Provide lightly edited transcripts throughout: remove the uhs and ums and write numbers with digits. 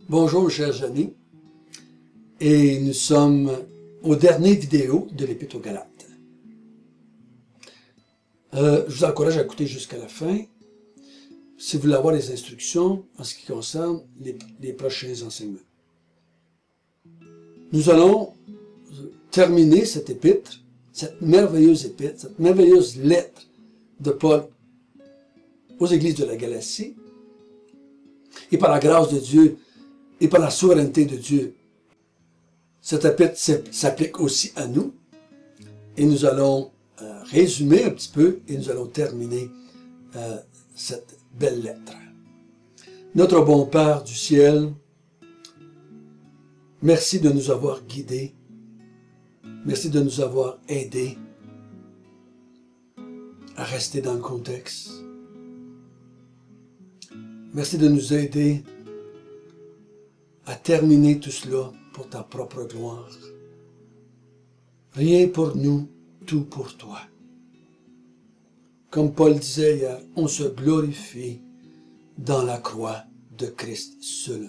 Bonjour chers amis, et nous sommes aux dernières vidéos de l'Épître aux Galates. Je vous encourage à écouter jusqu'à la fin, si vous voulez avoir les instructions en ce qui concerne les prochains enseignements. Nous allons terminer cette épître, cette merveilleuse épître, cette merveilleuse lettre de Paul aux églises de la Galatie, et par la grâce de Dieu, et par la souveraineté de Dieu, cette épître s'applique aussi à nous. Et nous allons résumer un petit peu et nous allons terminer cette belle lettre. Notre bon Père du ciel, merci de nous avoir guidés. Merci de nous avoir aidés à rester dans le contexte. Merci de nous aider à terminer tout cela pour ta propre gloire. Rien pour nous, tout pour toi. Comme Paul disait hier, on se glorifie dans la croix de Christ seulement.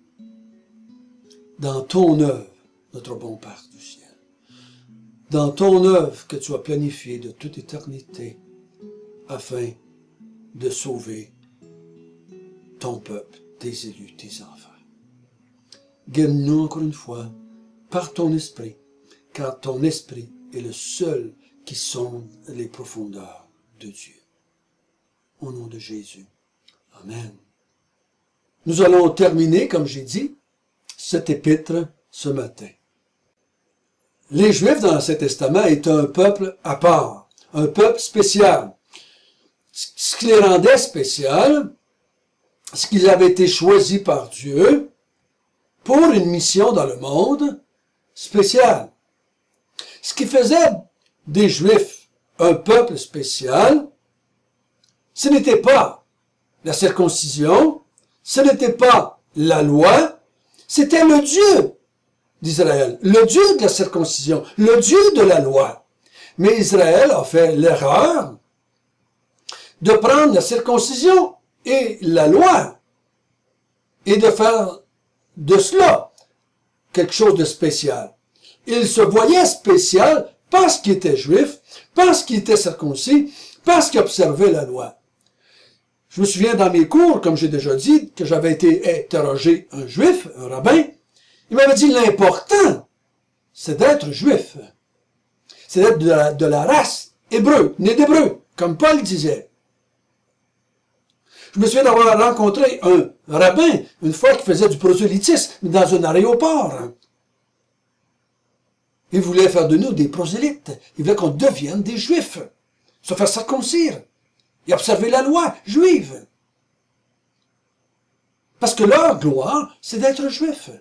Dans ton œuvre, notre bon Père du ciel. Dans ton œuvre que tu as planifiée de toute éternité afin de sauver ton peuple, tes élus, tes enfants. Guide-nous encore une fois par ton esprit, car ton esprit est le seul qui sonde les profondeurs de Dieu. Au nom de Jésus. Amen. Nous allons terminer, comme j'ai dit, cette épître ce matin. Les Juifs dans l'Ancien Testament étaient un peuple à part, un peuple spécial. Ce qui les rendait spécial, c'est qu'ils avaient été choisis par Dieu pour une mission dans le monde spéciale. Ce qui faisait des Juifs un peuple spécial, ce n'était pas la circoncision, ce n'était pas la loi, c'était le Dieu d'Israël, le Dieu de la circoncision, le Dieu de la loi. Mais Israël a fait l'erreur de prendre la circoncision et la loi et de faire de cela quelque chose de spécial. Il se voyait spécial parce qu'il était juif, parce qu'il était circoncis, parce qu'il observait la loi. Je me souviens dans mes cours, comme j'ai déjà dit, que j'avais été interrogé un juif, un rabbin. Il m'avait dit l'important, c'est d'être juif. C'est d'être de la race hébreu, né d'hébreu, comme Paul disait. Je me souviens d'avoir rencontré un rabbin, une fois, qui faisait du prosélytisme dans un aéroport. Il voulait faire de nous des prosélytes. Il voulait qu'on devienne des juifs, se faire circoncire et observer la loi juive. Parce que leur gloire, c'est d'être juif.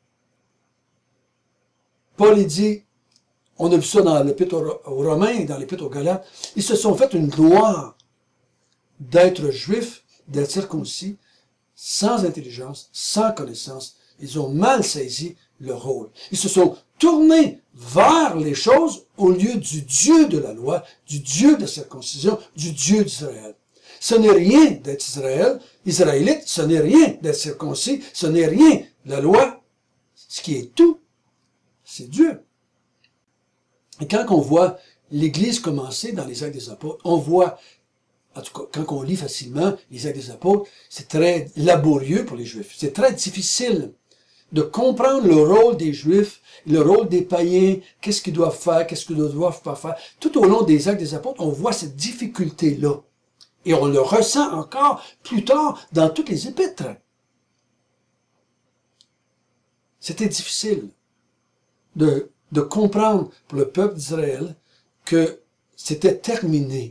Paul dit, on a vu ça dans l'Épître aux Romains, dans l'Épître aux Galates, ils se sont fait une gloire d'être juifs, d'être circoncis, sans intelligence, sans connaissance. Ils ont mal saisi leur rôle. Ils se sont tournés vers les choses au lieu du Dieu de la loi, du Dieu de la circoncision, du Dieu d'Israël. Ce n'est rien d'être israélite, ce n'est rien d'être circoncis, ce n'est rien. La loi, ce qui est tout, c'est Dieu. Et quand on voit l'Église commencer dans les Actes des Apôtres, on voit, en tout cas, quand on lit facilement les Actes des Apôtres, c'est très laborieux pour les Juifs. C'est très difficile de comprendre le rôle des Juifs, le rôle des païens, qu'est-ce qu'ils doivent faire, qu'est-ce qu'ils ne doivent pas faire. Tout au long des Actes des Apôtres, on voit cette difficulté-là. Et on le ressent encore plus tard dans toutes les épîtres. C'était difficile de comprendre pour le peuple d'Israël que c'était terminé.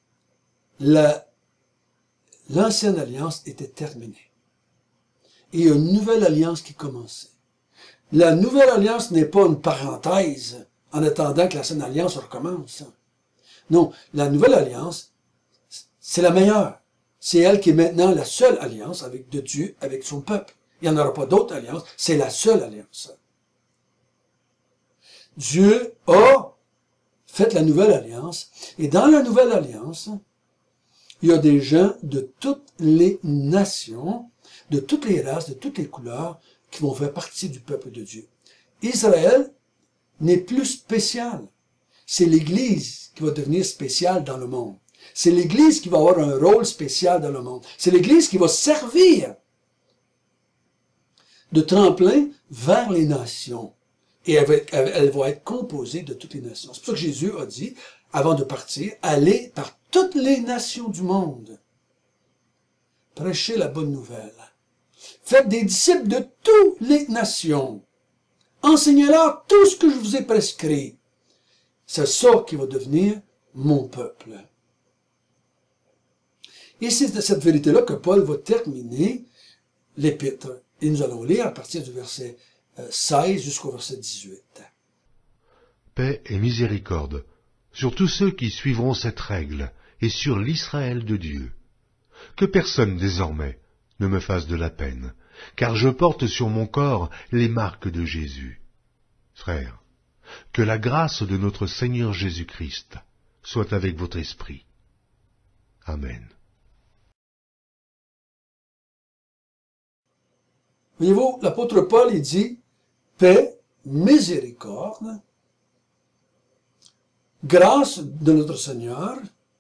L'ancienne alliance était terminée. Et il y a une nouvelle alliance qui commençait. La nouvelle alliance n'est pas une parenthèse en attendant que l'ancienne alliance recommence. Non, la nouvelle alliance, c'est la meilleure. C'est elle qui est maintenant la seule alliance de Dieu avec son peuple. Il n'y en aura pas d'autre alliance, c'est la seule alliance. Dieu a fait la nouvelle alliance, et dans la nouvelle alliance, il y a des gens de toutes les nations, de toutes les races, de toutes les couleurs, qui vont faire partie du peuple de Dieu. Israël n'est plus spécial. C'est l'Église qui va devenir spéciale dans le monde. C'est l'Église qui va avoir un rôle spécial dans le monde. C'est l'Église qui va servir de tremplin vers les nations. Et elle va être composée de toutes les nations. C'est pour ça que Jésus a dit, avant de partir, allez par toutes les nations du monde. Prêchez la bonne nouvelle. Faites des disciples de toutes les nations. Enseignez-leur tout ce que je vous ai prescrit. C'est ça qui va devenir mon peuple. Et c'est de cette vérité-là que Paul va terminer l'épître. Et nous allons lire à partir du verset 16 jusqu'au verset 18. Paix et miséricorde sur tous ceux qui suivront cette règle et sur l'Israël de Dieu. Que personne désormais ne me fasse de la peine, car je porte sur mon corps les marques de Jésus. Frères, que la grâce de notre Seigneur Jésus-Christ soit avec votre esprit. Amen. Voyez-vous, l'apôtre Paul, il dit, paix, miséricorde, grâce de notre Seigneur,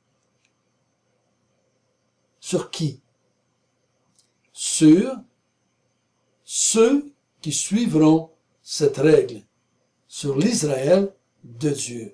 sur qui? Sur ceux qui suivront cette règle, sur l'Israël de Dieu.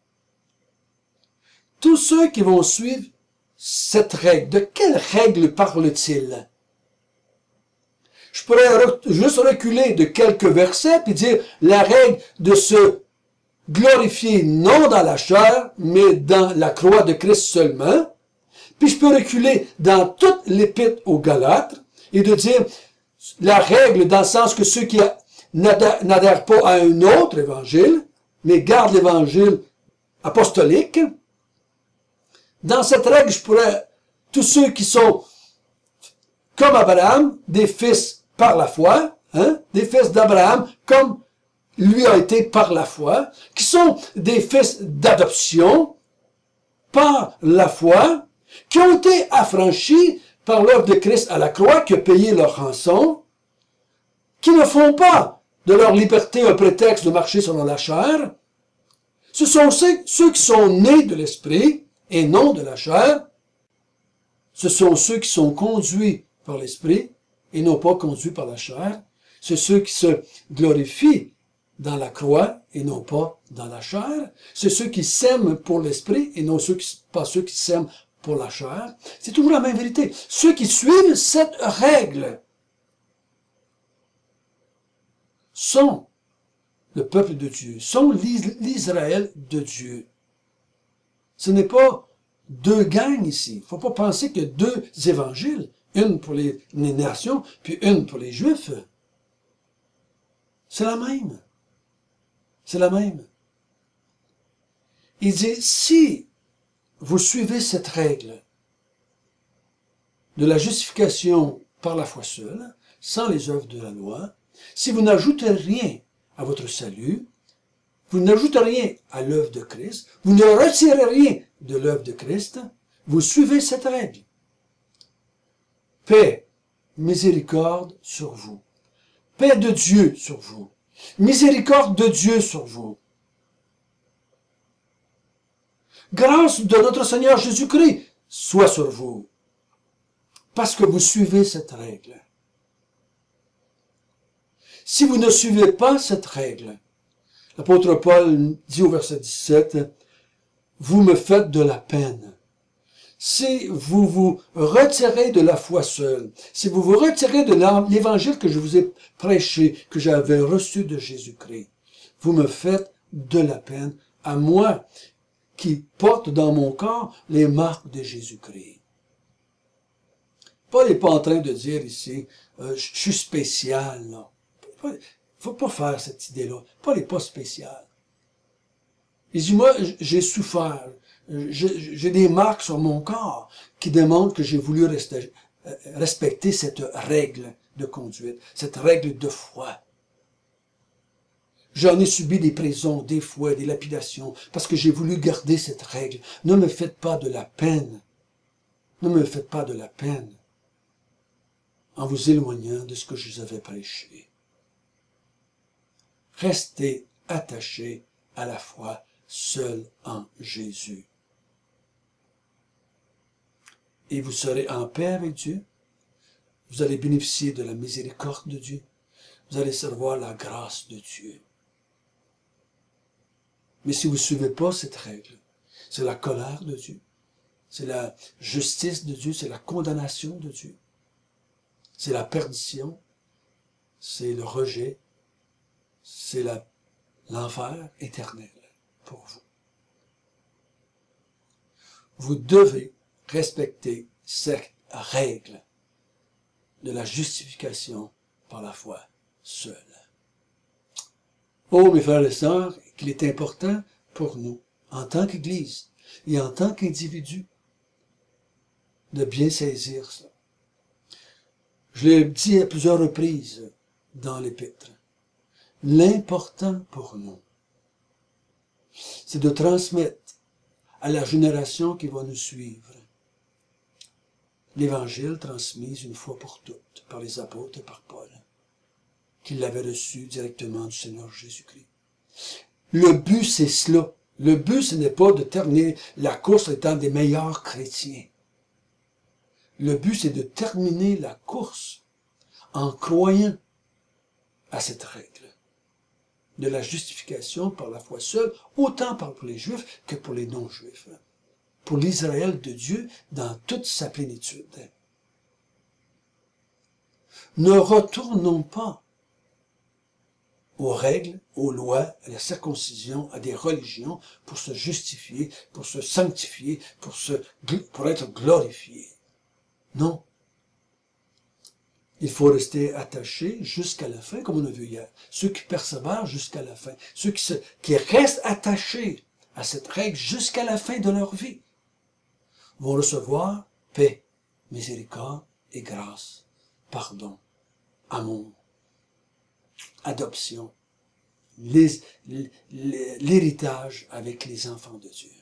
Tous ceux qui vont suivre cette règle, de quelle règle parle-t-il? Je pourrais juste reculer de quelques versets et dire la règle de se glorifier non dans la chair, mais dans la croix de Christ seulement. Puis je peux reculer dans toute l'épître aux Galates et de dire la règle dans le sens que ceux qui n'adhèrent pas à un autre évangile, mais gardent l'évangile apostolique. Dans cette règle, je pourrais, tous ceux qui sont comme Abraham, des fils par la foi, des fils d'Abraham, comme lui a été par la foi, qui sont des fils d'adoption par la foi, qui ont été affranchis par l'œuvre de Christ à la croix, qui a payé leur rançon, qui ne font pas de leur liberté un prétexte de marcher selon la chair. Ce sont ceux qui sont nés de l'esprit et non de la chair. Ce sont ceux qui sont conduits par l'esprit et non pas conduits par la chair. C'est ceux qui se glorifient dans la croix et non pas dans la chair. C'est ceux qui s'aiment pour l'esprit et non pas ceux qui s'aiment pour la chair. C'est toujours la même vérité. Ceux qui suivent cette règle sont le peuple de Dieu, sont l'Israël de Dieu. Ce n'est pas deux gangs ici. Il ne faut pas penser qu'il y a deux évangiles, une pour les nations, puis une pour les Juifs. C'est la même. C'est la même. Il dit, si vous suivez cette règle de la justification par la foi seule, sans les œuvres de la loi, si vous n'ajoutez rien à votre salut, vous n'ajoutez rien à l'œuvre de Christ, vous ne retirez rien de l'œuvre de Christ, vous suivez cette règle. Paix, miséricorde sur vous. Paix de Dieu sur vous. Miséricorde de Dieu sur vous. Grâce de notre Seigneur Jésus-Christ soit sur vous. Parce que vous suivez cette règle. Si vous ne suivez pas cette règle, l'apôtre Paul dit au verset 17, « Vous me faites de la peine. » Si vous vous retirez de la foi seule, si vous vous retirez de l'évangile que je vous ai prêché, que j'avais reçu de Jésus-Christ, vous me faites de la peine à moi qui porte dans mon corps les marques de Jésus-Christ. Paul n'est pas en train de dire ici, je suis spécial, là. Il ne faut pas faire cette idée-là. Paul n'est pas spécial. Il dit, moi, j'ai souffert. J'ai des marques sur mon corps qui démontrent que j'ai voulu respecter cette règle de conduite, cette règle de foi. J'en ai subi des prisons, des fouets, des lapidations, parce que j'ai voulu garder cette règle. Ne me faites pas de la peine. Ne me faites pas de la peine. en vous éloignant de ce que je vous avais prêché. Restez attachés à la foi seule en Jésus. Et vous serez en paix avec Dieu. Vous allez bénéficier de la miséricorde de Dieu. Vous allez recevoir la grâce de Dieu. Mais si vous ne suivez pas cette règle, c'est la colère de Dieu, c'est la justice de Dieu, c'est la condamnation de Dieu, c'est la perdition, c'est le rejet, c'est l'enfer éternel pour vous. Vous devez respecter cette règle de la justification par la foi seule. Oh, mes frères et sœurs, qu'il est important pour nous, en tant qu'Église et en tant qu'individus, de bien saisir cela. Je l'ai dit à plusieurs reprises dans l'Épître. L'important pour nous, c'est de transmettre à la génération qui va nous suivre l'Évangile transmis une fois pour toutes par les apôtres et par Paul, qui l'avaient reçu directement du Seigneur Jésus-Christ. Le but, c'est cela. Le but, ce n'est pas de terminer la course étant des meilleurs chrétiens. Le but, c'est de terminer la course en croyant à cette règle de la justification par la foi seule, autant pour les Juifs que pour les non-Juifs, pour l'Israël de Dieu dans toute sa plénitude. Ne retournons pas aux règles, aux lois, à la circoncision, à des religions pour se justifier, pour se sanctifier, pour être glorifié. Non. Il faut rester attaché jusqu'à la fin, comme on a vu hier. Ceux qui persévèrent jusqu'à la fin. Ceux qui restent attachés à cette règle jusqu'à la fin de leur vie vont recevoir paix, miséricorde et grâce, pardon, amour, adoption, l'héritage avec les enfants de Dieu.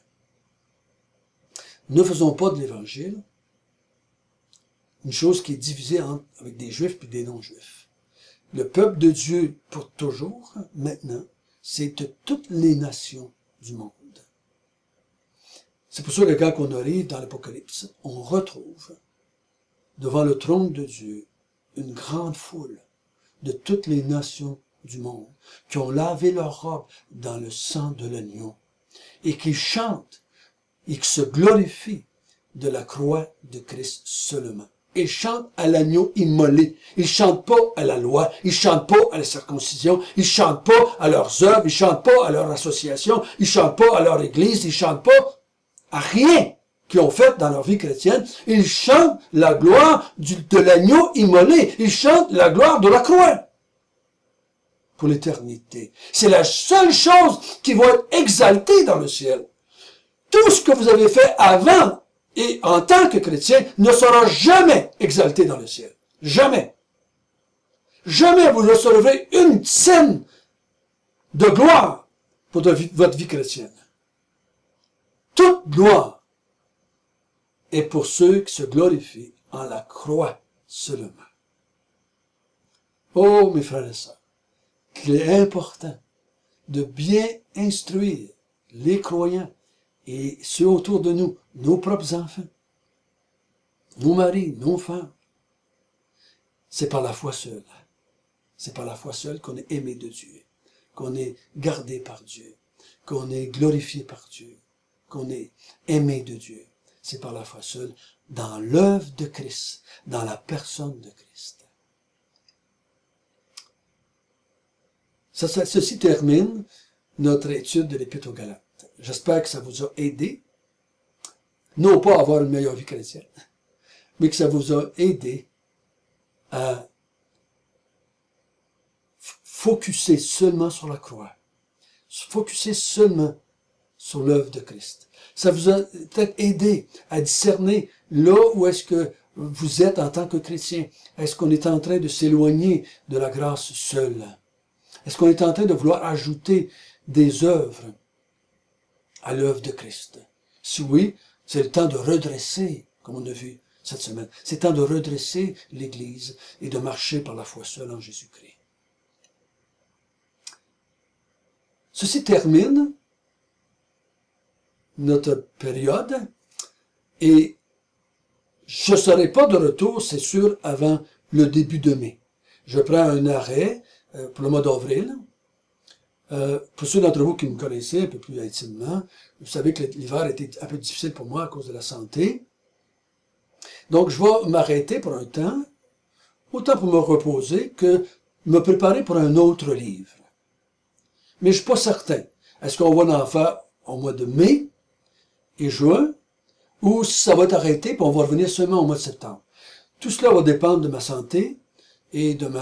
Ne faisons pas de l'Évangile une chose qui est divisée avec des Juifs et des non-Juifs. Le peuple de Dieu pour toujours, maintenant, c'est de toutes les nations du monde. C'est pour ça que quand on arrive dans l'Apocalypse, on retrouve devant le trône de Dieu une grande foule de toutes les nations du monde qui ont lavé leurs robes dans le sang de l'agneau et qui chantent et qui se glorifient de la croix de Christ seulement. Ils chantent à l'agneau immolé. Ils chantent pas à la loi. Ils chantent pas à la circoncision. Ils chantent pas à leurs œuvres. Ils chantent pas à leur association. Ils chantent pas à leur église. Ils chantent pas à rien qu'ils ont fait dans leur vie chrétienne. Ils chantent la gloire de l'agneau immolé. Ils chantent la gloire de la croix pour l'éternité. C'est la seule chose qui va être exaltée dans le ciel. Tout ce que vous avez fait avant et en tant que chrétien ne sera jamais exalté dans le ciel. Jamais. Jamais vous recevrez une scène de gloire pour votre vie chrétienne. Toute gloire est pour ceux qui se glorifient en la croix seulement. Oh, mes frères et sœurs, qu'il est important de bien instruire les croyants et ceux autour de nous, nos propres enfants, nos maris, nos femmes. C'est par la foi seule. C'est par la foi seule qu'on est aimé de Dieu, qu'on est gardé par Dieu, qu'on est glorifié par Dieu, qu'on est aimé de Dieu. C'est par la foi seule, dans l'œuvre de Christ, dans la personne de Christ. Ceci termine notre étude de l'Épître aux Galates. J'espère que ça vous a aidé, non pas à avoir une meilleure vie chrétienne, mais que ça vous a aidé à focuser seulement sur la croix, focuser seulement sur l'œuvre de Christ. Ça vous a peut-être aidé à discerner là où est-ce que vous êtes en tant que chrétien. Est-ce qu'on est en train de s'éloigner de la grâce seule? Est-ce qu'on est en train de vouloir ajouter des œuvres à l'œuvre de Christ? Si oui, c'est le temps de redresser, comme on a vu, cette semaine. C'est temps de redresser l'Église et de marcher par la foi seule en Jésus-Christ. Ceci termine notre période et je ne serai pas de retour, c'est sûr, avant le début de mai. Je prends un arrêt pour le mois d'avril. Pour ceux d'entre vous qui me connaissaient un peu plus intimement, vous savez que l'hiver était un peu difficile pour moi à cause de la santé. Donc, je vais m'arrêter pour un temps, autant pour me reposer que me préparer pour un autre livre. Mais je ne suis pas certain. Est-ce qu'on va en faire au mois de mai et juin, ou si ça va être arrêté, puis on va revenir seulement au mois de septembre. Tout cela va dépendre de ma santé et de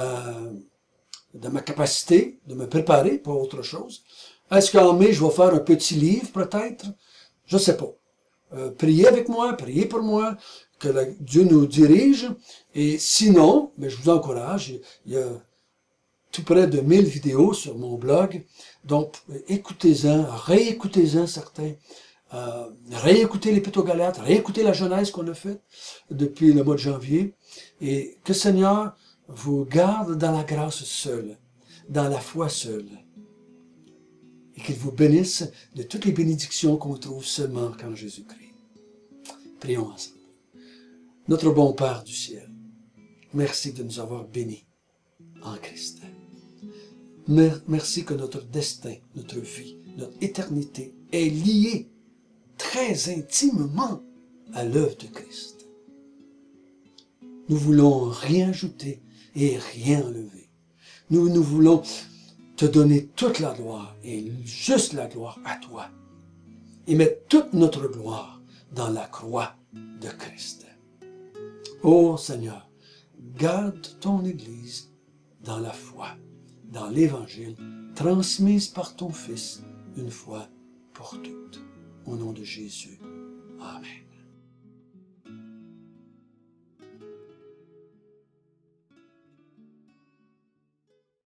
ma capacité de me préparer pour autre chose. Est-ce qu'en mai, je vais faire un petit livre peut-être? Je ne sais pas. Priez avec moi, priez pour moi, que Dieu nous dirige. Et sinon, mais je vous encourage, il y a tout près de 1000 vidéos sur mon blog. Donc, écoutez-en, réécoutez-en certains. Réécoutez l'Épître aux Galates, réécoutez la Genèse qu'on a faite depuis le mois de janvier. Et que Seigneur vous garde dans la grâce seule, dans la foi seule. Et qu'il vous bénisse de toutes les bénédictions qu'on trouve seulement qu'en Jésus-Christ. Prions ensemble. Notre bon Père du ciel, merci de nous avoir bénis en Christ. Merci que notre destin, notre vie, notre éternité est liée très intimement à l'œuvre de Christ. Nous voulons rien ajouter et rien enlever. Nous voulons te donner toute la gloire et juste la gloire à toi. Et mettre toute notre gloire dans la croix de Christ. Ô Seigneur, garde ton Église dans la foi, dans l'Évangile, transmise par ton Fils, une fois pour toutes. Au nom de Jésus. Amen.